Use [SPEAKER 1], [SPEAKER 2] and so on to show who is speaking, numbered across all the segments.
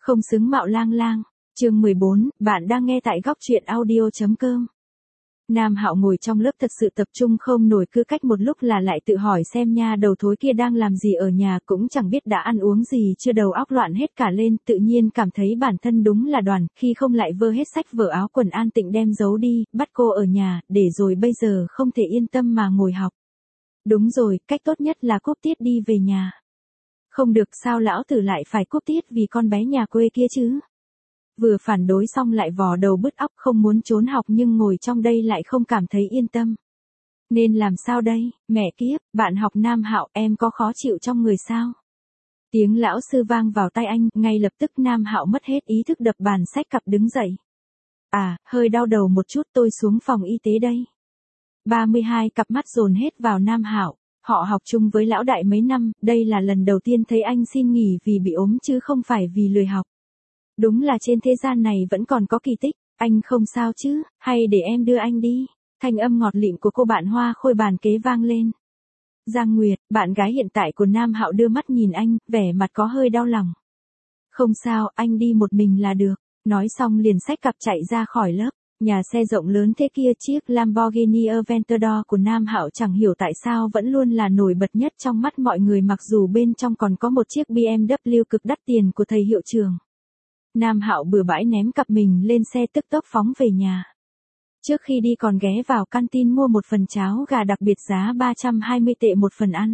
[SPEAKER 1] Không xứng mạo lang lang. Chương 14, bạn đang nghe tại góc truyện audio.com. Nam Hạo ngồi trong lớp thật sự tập trung không nổi, cứ cách một lúc là lại tự hỏi xem nha đầu thối kia đang làm gì ở nhà, cũng chẳng biết đã ăn uống gì chưa, đầu óc loạn hết cả lên, tự nhiên cảm thấy bản thân đúng là đoàn, khi không lại vơ hết sách vở áo quần An Tịnh đem giấu đi, bắt cô ở nhà, để rồi bây giờ không thể yên tâm mà ngồi học. Đúng rồi, cách tốt nhất là cúp tiết đi về nhà. Không được, sao lão tử lại phải cúp tiết vì con bé nhà quê kia chứ? Vừa phản đối xong lại vò đầu bứt óc, không muốn trốn học nhưng ngồi trong đây lại không cảm thấy yên tâm. Nên làm sao đây, mẹ kiếp, bạn học Nam Hạo, em có khó chịu trong người sao? Tiếng lão sư vang vào tai anh, ngay lập tức Nam Hạo mất hết ý thức, đập bàn sách cặp đứng dậy. À, hơi đau đầu một chút, tôi xuống phòng y tế đây. 32 cặp mắt dồn hết vào Nam Hạo. Họ học chung với lão đại mấy năm, đây là lần đầu tiên thấy anh xin nghỉ vì bị ốm chứ không phải vì lười học. Đúng là trên thế gian này vẫn còn có kỳ tích. Anh không sao chứ, hay để em đưa anh đi? Thanh âm ngọt lịm của cô bạn hoa khôi bàn kế vang lên. Giang Nguyệt, bạn gái hiện tại của Nam Hạo đưa mắt nhìn anh, vẻ mặt có hơi đau lòng. Không sao, anh đi một mình là được. Nói xong liền xách cặp chạy ra khỏi lớp. Nhà xe rộng lớn thế kia, chiếc Lamborghini Aventador của Nam Hạo chẳng hiểu tại sao vẫn luôn là nổi bật nhất trong mắt mọi người, mặc dù bên trong còn có một chiếc BMW cực đắt tiền của thầy hiệu trưởng. Nam Hạo bừa bãi ném cặp mình lên xe, tức tốc phóng về nhà. Trước khi đi còn ghé vào canteen mua một phần cháo gà đặc biệt giá 320 tệ một phần ăn.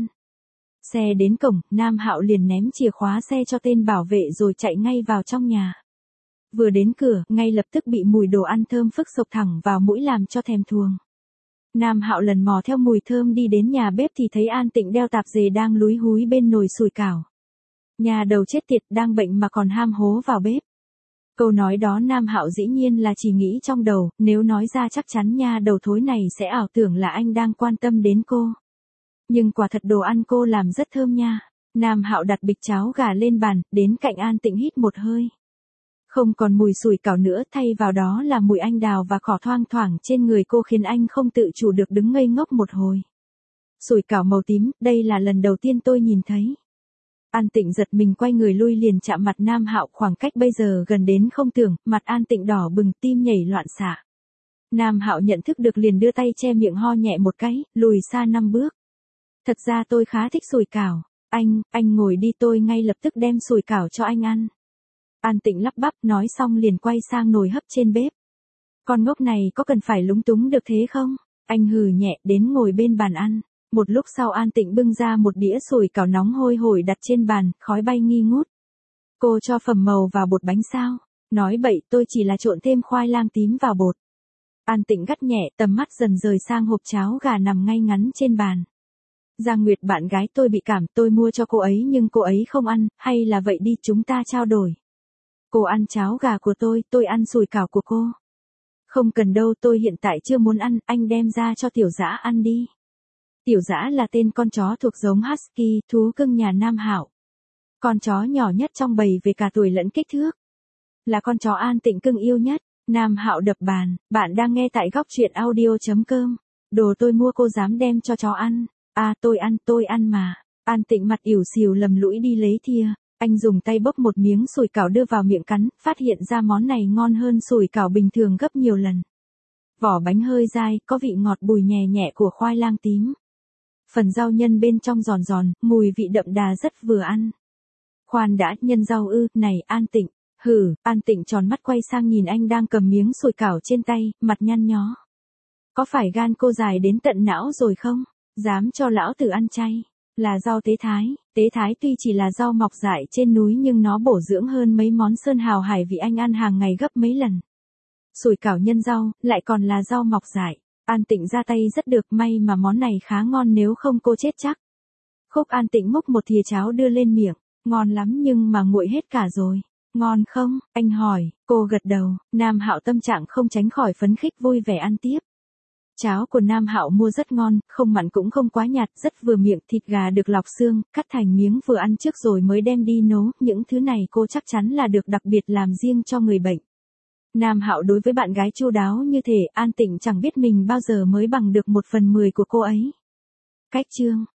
[SPEAKER 1] Xe đến cổng, Nam Hạo liền ném chìa khóa xe cho tên bảo vệ rồi chạy ngay vào trong nhà. Vừa đến cửa, ngay lập tức bị mùi đồ ăn thơm phức sộc thẳng vào mũi làm cho thèm thuồng. Nam Hạo lần mò theo mùi thơm đi đến nhà bếp thì thấy An Tịnh đeo tạp dề đang lúi húi bên nồi sủi cảo. Nhà đầu chết tiệt, đang bệnh mà còn ham hố vào bếp. Câu nói đó Nam Hạo dĩ nhiên là chỉ nghĩ trong đầu, nếu nói ra chắc chắn nha đầu thối này sẽ ảo tưởng là anh đang quan tâm đến cô. Nhưng quả thật đồ ăn cô làm rất thơm nha. Nam Hạo đặt bịch cháo gà lên bàn, đến cạnh An Tịnh hít một hơi. Không còn mùi sủi cảo nữa, thay vào đó là mùi anh đào và cỏ thoang thoảng trên người cô, khiến anh không tự chủ được đứng ngây ngốc một hồi. Sủi cảo màu tím, đây là lần đầu tiên tôi nhìn thấy. An Tịnh giật mình quay người lui, liền chạm mặt Nam Hạo, khoảng cách bây giờ gần đến không tưởng, mặt An Tịnh đỏ bừng, tim nhảy loạn xạ. Nam Hạo nhận thức được liền đưa tay che miệng, ho nhẹ một cái, lùi xa 5 bước. Thật ra tôi khá thích sủi cảo. Anh ngồi đi, tôi ngay lập tức đem sủi cảo cho anh ăn. An Tịnh lắp bắp, nói xong liền quay sang nồi hấp trên bếp. Con ngốc này có cần phải lúng túng được thế không? Anh hừ nhẹ, đến ngồi bên bàn ăn. Một lúc sau An Tịnh bưng ra một đĩa sủi cảo nóng hôi hổi đặt trên bàn, khói bay nghi ngút. Cô cho phẩm màu vào bột bánh sao? Nói bậy, tôi chỉ là trộn thêm khoai lang tím vào bột. An Tịnh gắt nhẹ, tầm mắt dần rời sang hộp cháo gà nằm ngay ngắn trên bàn. Giang Nguyệt, bạn gái tôi bị cảm, tôi mua cho cô ấy nhưng cô ấy không ăn, hay là vậy đi chúng ta trao đổi. Cô ăn cháo gà của tôi ăn sủi cảo của cô. Không cần đâu, tôi hiện tại chưa muốn ăn, anh đem ra cho Tiểu Dã ăn đi. Tiểu Dã là tên con chó thuộc giống Husky, thú cưng nhà Nam Hạo. Con chó nhỏ nhất trong bầy về cả tuổi lẫn kích thước. Là con chó An Tịnh cưng yêu nhất. Nam Hạo đập bàn, bạn đang nghe tại góc truyện audio.com. Đồ tôi mua cô dám đem cho chó ăn. À tôi ăn mà. An Tịnh mặt ỉu xìu lầm lũi đi lấy thìa. Anh dùng tay bốc một miếng sủi cảo đưa vào miệng cắn, phát hiện ra món này ngon hơn sủi cảo bình thường gấp nhiều lần. Vỏ bánh hơi dai, có vị ngọt bùi nhẹ nhẹ của khoai lang tím. Phần rau nhân bên trong giòn giòn, mùi vị đậm đà rất vừa ăn. Khoan đã, nhân rau ư? Này An Tịnh. Hử, An Tịnh tròn mắt quay sang nhìn anh đang cầm miếng sủi cảo trên tay, mặt nhăn nhó. Có phải gan cô dài đến tận não rồi không? Dám cho lão tử ăn chay. Là rau tế thái tuy chỉ là rau mọc dại trên núi nhưng nó bổ dưỡng hơn mấy món sơn hào hải vị anh ăn hàng ngày gấp mấy lần. Sủi cảo nhân rau, lại còn là rau mọc dại. An Tịnh ra tay rất được, may mà món này khá ngon nếu không cô chết chắc. Khúc An Tịnh múc một thìa cháo đưa lên miệng, ngon lắm nhưng mà nguội hết cả rồi. Ngon không? Anh hỏi, cô gật đầu, Nam Hạo tâm trạng không tránh khỏi phấn khích vui vẻ ăn tiếp. Cháo của Nam Hạo mua rất ngon, không mặn cũng không quá nhạt, rất vừa miệng, thịt gà được lọc xương, cắt thành miếng vừa ăn trước rồi mới đem đi nấu, những thứ này cô chắc chắn là được đặc biệt làm riêng cho người bệnh. Nam Hạo đối với bạn gái chu đáo như thể An Tịnh chẳng biết mình bao giờ mới bằng được 1/10 của cô ấy. Cách chương